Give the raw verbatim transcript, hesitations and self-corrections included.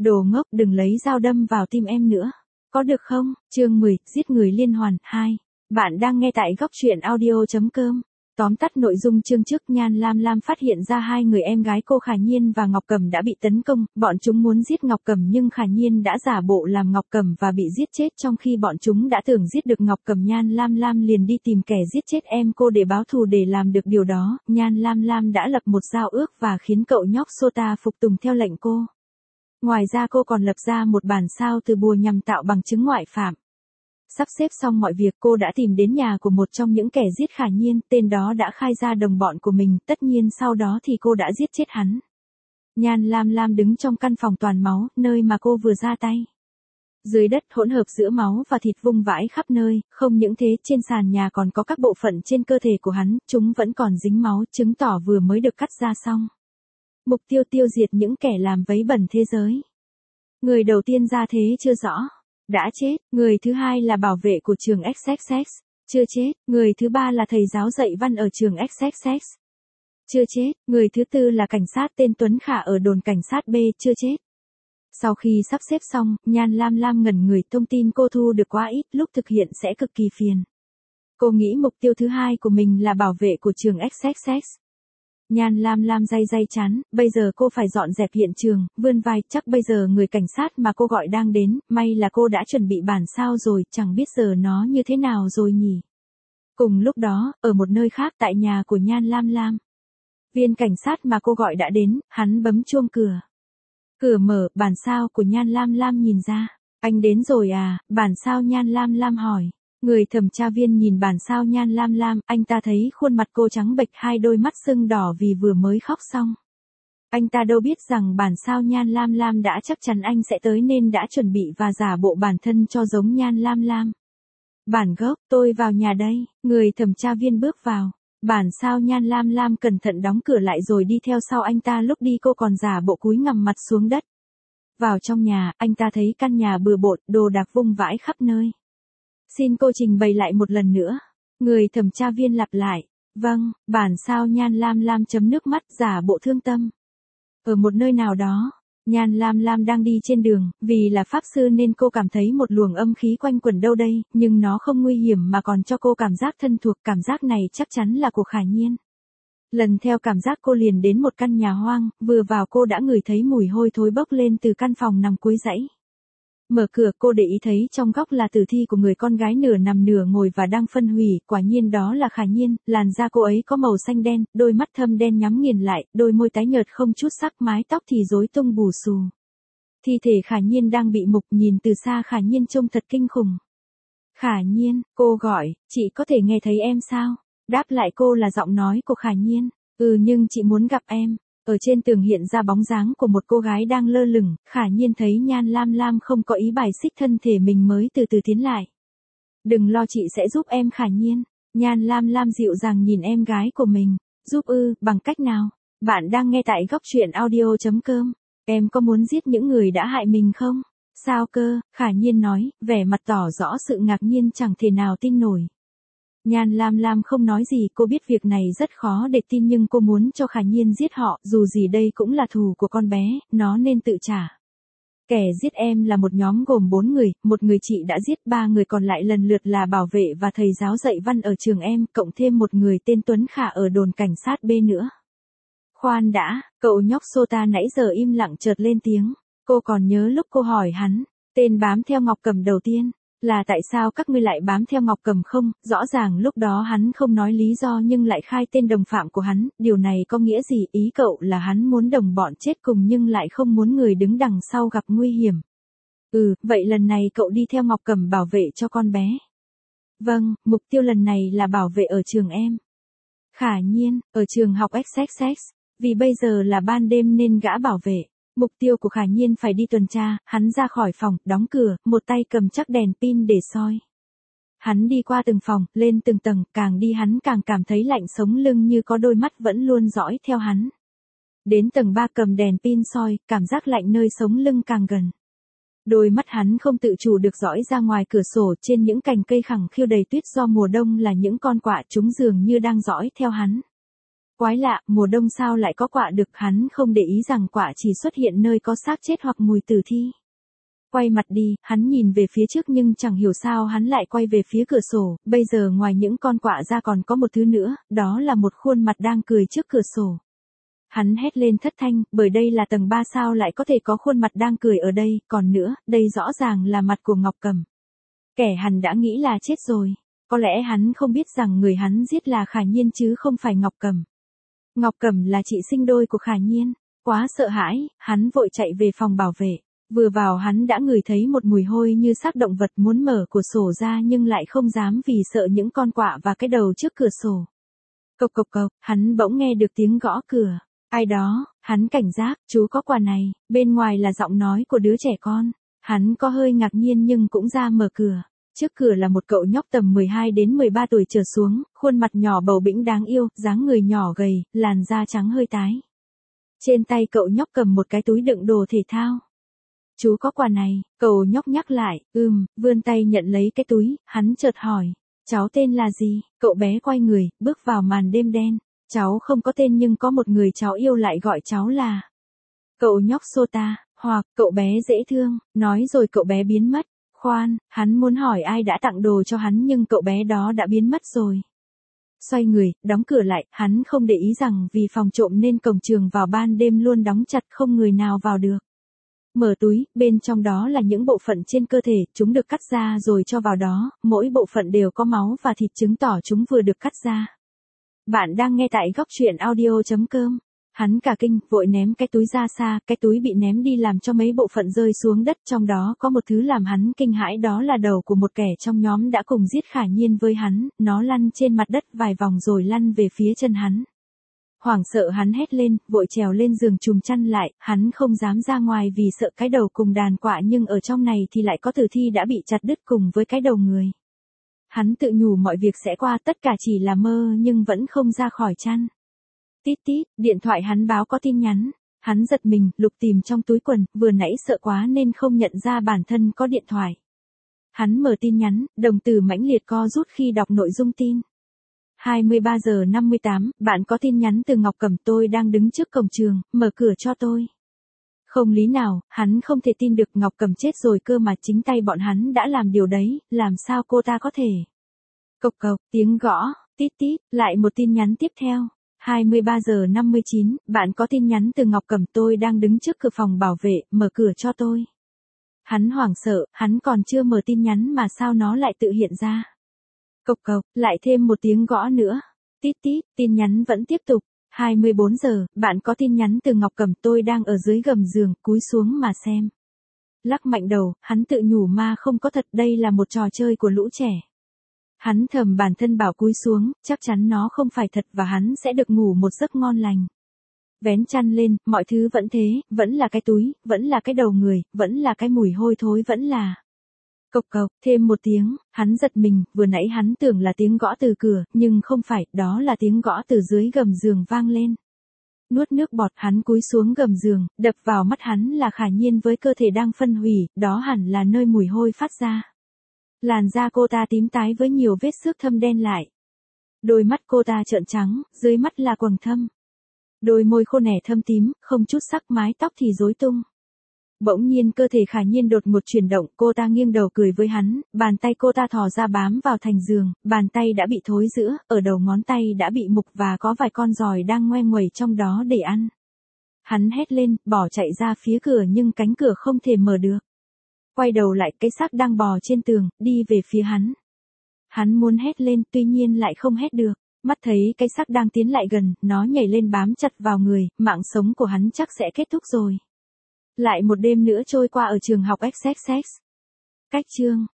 Đồ ngốc, đừng lấy dao đâm vào tim em nữa. Có được không? Chương mười, giết người liên hoàn, hai. Bạn đang nghe tại góc truyện audio chấm com. Tóm tắt nội dung chương trước, Nhan Lam Lam phát hiện ra hai người em gái cô Khả Nhiên và Ngọc Cẩm đã bị tấn công, bọn chúng muốn giết Ngọc Cẩm nhưng Khả Nhiên đã giả bộ làm Ngọc Cẩm và bị giết chết, trong khi bọn chúng đã tưởng giết được Ngọc Cẩm. Nhan Lam Lam liền đi tìm kẻ giết chết em cô để báo thù. Để làm được điều đó, Nhan Lam Lam đã lập một giao ước và khiến cậu nhóc Sota phục tùng theo lệnh cô. Ngoài ra cô còn lập ra một bản sao từ bùa nhằm tạo bằng chứng ngoại phạm. Sắp xếp xong mọi việc, cô đã tìm đến nhà của một trong những kẻ giết Khả Nhiên, tên đó đã khai ra đồng bọn của mình, tất nhiên sau đó thì cô đã giết chết hắn. Nhan Lam Lam đứng trong căn phòng toàn máu, nơi mà cô vừa ra tay. Dưới đất hỗn hợp giữa máu và thịt vung vãi khắp nơi, không những thế trên sàn nhà còn có các bộ phận trên cơ thể của hắn, chúng vẫn còn dính máu, chứng tỏ vừa mới được cắt ra xong. Mục tiêu tiêu diệt những kẻ làm vấy bẩn thế giới. Người đầu tiên ra thế chưa rõ. Đã chết. Người thứ hai là bảo vệ của trường ích ích ích. Chưa chết. Người thứ ba là thầy giáo dạy văn ở trường ích ích ích. Chưa chết. Người thứ tư là cảnh sát tên Tuấn Khả ở đồn cảnh sát B. Chưa chết. Sau khi sắp xếp xong, Nhan Lam Lam ngẩn người, thông tin cô thu được quá ít, lúc thực hiện sẽ cực kỳ phiền. Cô nghĩ mục tiêu thứ hai của mình là bảo vệ của trường ích ích ích. Nhan Lam Lam day day chán, bây giờ cô phải dọn dẹp hiện trường, vươn vai, chắc bây giờ người cảnh sát mà cô gọi đang đến, may là cô đã chuẩn bị bản sao rồi, chẳng biết giờ nó như thế nào rồi nhỉ. Cùng lúc đó, ở một nơi khác tại nhà của Nhan Lam Lam. Viên cảnh sát mà cô gọi đã đến, hắn bấm chuông cửa. Cửa mở, bản sao của Nhan Lam Lam nhìn ra. Anh đến rồi à, bản sao Nhan Lam Lam hỏi. Người thẩm tra viên nhìn bản sao Nhan Lam Lam, anh ta thấy khuôn mặt cô trắng bệch, hai đôi mắt sưng đỏ vì vừa mới khóc xong. Anh ta đâu biết rằng bản sao Nhan Lam Lam đã chắc chắn anh sẽ tới nên đã chuẩn bị và giả bộ bản thân cho giống Nhan Lam Lam. Bản gốc, tôi vào nhà đây, người thẩm tra viên bước vào. Bản sao Nhan Lam Lam cẩn thận đóng cửa lại rồi đi theo sau anh ta, lúc đi cô còn giả bộ cúi ngằm mặt xuống đất. Vào trong nhà, anh ta thấy căn nhà bừa bộn, đồ đạc vung vãi khắp nơi. Xin cô trình bày lại một lần nữa. Người thẩm tra viên lặp lại. Vâng, bản sao Nhan Lam Lam chấm nước mắt, giả bộ thương tâm. Ở một nơi nào đó, Nhan Lam Lam đang đi trên đường, vì là pháp sư nên cô cảm thấy một luồng âm khí quanh quẩn đâu đây, nhưng nó không nguy hiểm mà còn cho cô cảm giác thân thuộc, cảm giác này chắc chắn là của Khả Nhiên. Lần theo cảm giác cô liền đến một căn nhà hoang, vừa vào cô đã ngửi thấy mùi hôi thối bốc lên từ căn phòng nằm cuối dãy. Mở cửa, cô để ý thấy trong góc là tử thi của người con gái nửa nằm nửa ngồi và đang phân hủy, quả nhiên đó là Khả Nhiên, làn da cô ấy có màu xanh đen, đôi mắt thâm đen nhắm nghiền lại, đôi môi tái nhợt không chút sắc, mái tóc thì rối tung bù xù. Thi thể Khả Nhiên đang bị mục, nhìn từ xa Khả Nhiên trông thật kinh khủng. Khả Nhiên, cô gọi, chị có thể nghe thấy em sao? Đáp lại cô là giọng nói của Khả Nhiên. Ừ, nhưng chị muốn gặp em. Ở trên tường hiện ra bóng dáng của một cô gái đang lơ lửng, Khả Nhiên thấy Nhan Lam Lam không có ý bài xích thân thể mình mới từ từ tiến lại. Đừng lo, chị sẽ giúp em Khả Nhiên. Nhan Lam Lam dịu dàng nhìn em gái của mình. Giúp ư, bằng cách nào? Bạn đang nghe tại góc truyện audio chấm com. Em có muốn giết những người đã hại mình không? Sao cơ? Khả Nhiên nói, vẻ mặt tỏ rõ sự ngạc nhiên chẳng thể nào tin nổi. Nhan Lam Lam không nói gì, cô biết việc này rất khó để tin nhưng cô muốn cho Khả Nhiên giết họ, dù gì đây cũng là thù của con bé, nó nên tự trả. Kẻ giết em là một nhóm gồm bốn người, một người chị đã giết, ba người còn lại lần lượt là bảo vệ và thầy giáo dạy văn ở trường em, cộng thêm một người tên Tuấn Khả ở đồn cảnh sát B nữa. Khoan đã, cậu nhóc Sota nãy giờ im lặng chợt lên tiếng, cô còn nhớ lúc cô hỏi hắn, tên bám theo Ngọc Cẩm đầu tiên. Là tại sao các ngươi lại bám theo Ngọc Cẩm không? Rõ ràng lúc đó hắn không nói lý do nhưng lại khai tên đồng phạm của hắn, điều này có nghĩa gì? Ý cậu là hắn muốn đồng bọn chết cùng nhưng lại không muốn người đứng đằng sau gặp nguy hiểm. Ừ, vậy lần này cậu đi theo Ngọc Cẩm bảo vệ cho con bé. Vâng, mục tiêu lần này là bảo vệ ở trường em. Khả Nhiên, ở trường học ích ích ích, vì bây giờ là ban đêm nên gã bảo vệ. Mục tiêu của Khả Nhiên phải đi tuần tra, hắn ra khỏi phòng, đóng cửa, một tay cầm chắc đèn pin để soi. Hắn đi qua từng phòng, lên từng tầng, càng đi hắn càng cảm thấy lạnh sống lưng như có đôi mắt vẫn luôn dõi theo hắn. Đến tầng ba cầm đèn pin soi, cảm giác lạnh nơi sống lưng càng gần. Đôi mắt hắn không tự chủ được dõi ra ngoài cửa sổ, trên những cành cây khẳng khiu đầy tuyết do mùa đông là những con quạ, chúng dường như đang dõi theo hắn. Quái lạ, mùa đông sao lại có quạ đực, hắn không để ý rằng quạ chỉ xuất hiện nơi có xác chết hoặc mùi tử thi. Quay mặt đi, hắn nhìn về phía trước nhưng chẳng hiểu sao hắn lại quay về phía cửa sổ, bây giờ ngoài những con quạ ra còn có một thứ nữa, đó là một khuôn mặt đang cười trước cửa sổ. Hắn hét lên thất thanh, bởi đây là tầng ba sao lại có thể có khuôn mặt đang cười ở đây, còn nữa, đây rõ ràng là mặt của Ngọc Cẩm. Kẻ hắn đã nghĩ là chết rồi, có lẽ hắn không biết rằng người hắn giết là Khả Nhiên chứ không phải Ngọc Cẩm. Ngọc Cẩm là chị sinh đôi của Khả Nhiên, quá sợ hãi, hắn vội chạy về phòng bảo vệ. Vừa vào hắn đã ngửi thấy một mùi hôi như xác động vật, muốn mở cửa sổ ra nhưng lại không dám vì sợ những con quạ và cái đầu trước cửa sổ. Cộc cộc cộc, hắn bỗng nghe được tiếng gõ cửa. Ai đó, hắn cảnh giác, chú có quà này, bên ngoài là giọng nói của đứa trẻ con. Hắn có hơi ngạc nhiên nhưng cũng ra mở cửa. Trước cửa là một cậu nhóc tầm mười hai đến mười ba tuổi trở xuống, khuôn mặt nhỏ bầu bĩnh đáng yêu, dáng người nhỏ gầy, làn da trắng hơi tái. Trên tay cậu nhóc cầm một cái túi đựng đồ thể thao. Chú có quà này, cậu nhóc nhắc lại, ừm, vươn tay nhận lấy cái túi, hắn chợt hỏi, cháu tên là gì? Cậu bé quay người, bước vào màn đêm đen. Cháu không có tên nhưng có một người cháu yêu lại gọi cháu là cậu nhóc Sota, hoặc cậu bé dễ thương, nói rồi cậu bé biến mất. Khoan, hắn muốn hỏi ai đã tặng đồ cho hắn nhưng cậu bé đó đã biến mất rồi. Xoay người, đóng cửa lại, hắn không để ý rằng vì phòng trộm nên cổng trường vào ban đêm luôn đóng chặt, không người nào vào được. Mở túi, bên trong đó là những bộ phận trên cơ thể, chúng được cắt ra rồi cho vào đó, mỗi bộ phận đều có máu và thịt chứng tỏ chúng vừa được cắt ra. Bạn đang nghe tại góc truyện audio chấm com. Hắn cả kinh, vội ném cái túi ra xa, cái túi bị ném đi làm cho mấy bộ phận rơi xuống đất, trong đó có một thứ làm hắn kinh hãi, đó là đầu của một kẻ trong nhóm đã cùng giết Khả Nhiên với hắn, nó lăn trên mặt đất vài vòng rồi lăn về phía chân hắn. Hoảng sợ hắn hét lên, vội trèo lên giường trùm chăn lại, hắn không dám ra ngoài vì sợ cái đầu cùng đàn quạ nhưng ở trong này thì lại có tử thi đã bị chặt đứt cùng với cái đầu người. Hắn tự nhủ mọi việc sẽ qua, tất cả chỉ là mơ nhưng vẫn không ra khỏi chăn. Tít tít, điện thoại hắn báo có tin nhắn. Hắn giật mình, lục tìm trong túi quần, vừa nãy sợ quá nên không nhận ra bản thân có điện thoại. Hắn mở tin nhắn, đồng tử mãnh liệt co rút khi đọc nội dung tin. hai mươi ba giờ năm mươi tám, bạn có tin nhắn từ Ngọc Cẩm, tôi đang đứng trước cổng trường, mở cửa cho tôi. Không lý nào, hắn không thể tin được, Ngọc Cẩm chết rồi cơ mà, chính tay bọn hắn đã làm điều đấy, làm sao cô ta có thể. Cộc cộc, tiếng gõ, tít tít, lại một tin nhắn tiếp theo. hai mươi ba giờ năm mươi chín, bạn có tin nhắn từ Ngọc Cẩm, tôi đang đứng trước cửa phòng bảo vệ, mở cửa cho tôi. Hắn hoảng sợ, hắn còn chưa mở tin nhắn mà sao nó lại tự hiện ra. Cộc cộc, lại thêm một tiếng gõ nữa. Tít tít, tin nhắn vẫn tiếp tục. hai mươi bốn giờ, bạn có tin nhắn từ Ngọc Cẩm, tôi đang ở dưới gầm giường, cúi xuống mà xem. Lắc mạnh đầu, hắn tự nhủ ma không có thật, đây là một trò chơi của lũ trẻ. Hắn thầm bản thân bảo cúi xuống, chắc chắn nó không phải thật và hắn sẽ được ngủ một giấc ngon lành. Vén chăn lên, mọi thứ vẫn thế, vẫn là cái túi, vẫn là cái đầu người, vẫn là cái mùi hôi thối, vẫn là... Cộc cộc, thêm một tiếng, hắn giật mình, vừa nãy hắn tưởng là tiếng gõ từ cửa, nhưng không phải, đó là tiếng gõ từ dưới gầm giường vang lên. Nuốt nước bọt, hắn cúi xuống gầm giường, đập vào mắt hắn là Khả Nhiên với cơ thể đang phân hủy, đó hẳn là nơi mùi hôi phát ra. Làn da cô ta tím tái với nhiều vết xước thâm đen lại. Đôi mắt cô ta trợn trắng, dưới mắt là quầng thâm. Đôi môi khô nẻ thâm tím, không chút sắc, mái tóc thì rối tung. Bỗng nhiên cơ thể Khả Nhiên đột ngột chuyển động, cô ta nghiêng đầu cười với hắn, bàn tay cô ta thò ra bám vào thành giường, bàn tay đã bị thối rữa, ở đầu ngón tay đã bị mục và có vài con giòi đang ngoe nguẩy trong đó để ăn. Hắn hét lên, bỏ chạy ra phía cửa nhưng cánh cửa không thể mở được. Quay đầu lại, cái xác đang bò trên tường, đi về phía hắn. Hắn muốn hét lên, tuy nhiên lại không hét được. Mắt thấy cái xác đang tiến lại gần, nó nhảy lên bám chặt vào người, mạng sống của hắn chắc sẽ kết thúc rồi. Lại một đêm nữa trôi qua ở trường học ích ích ích. Cách chương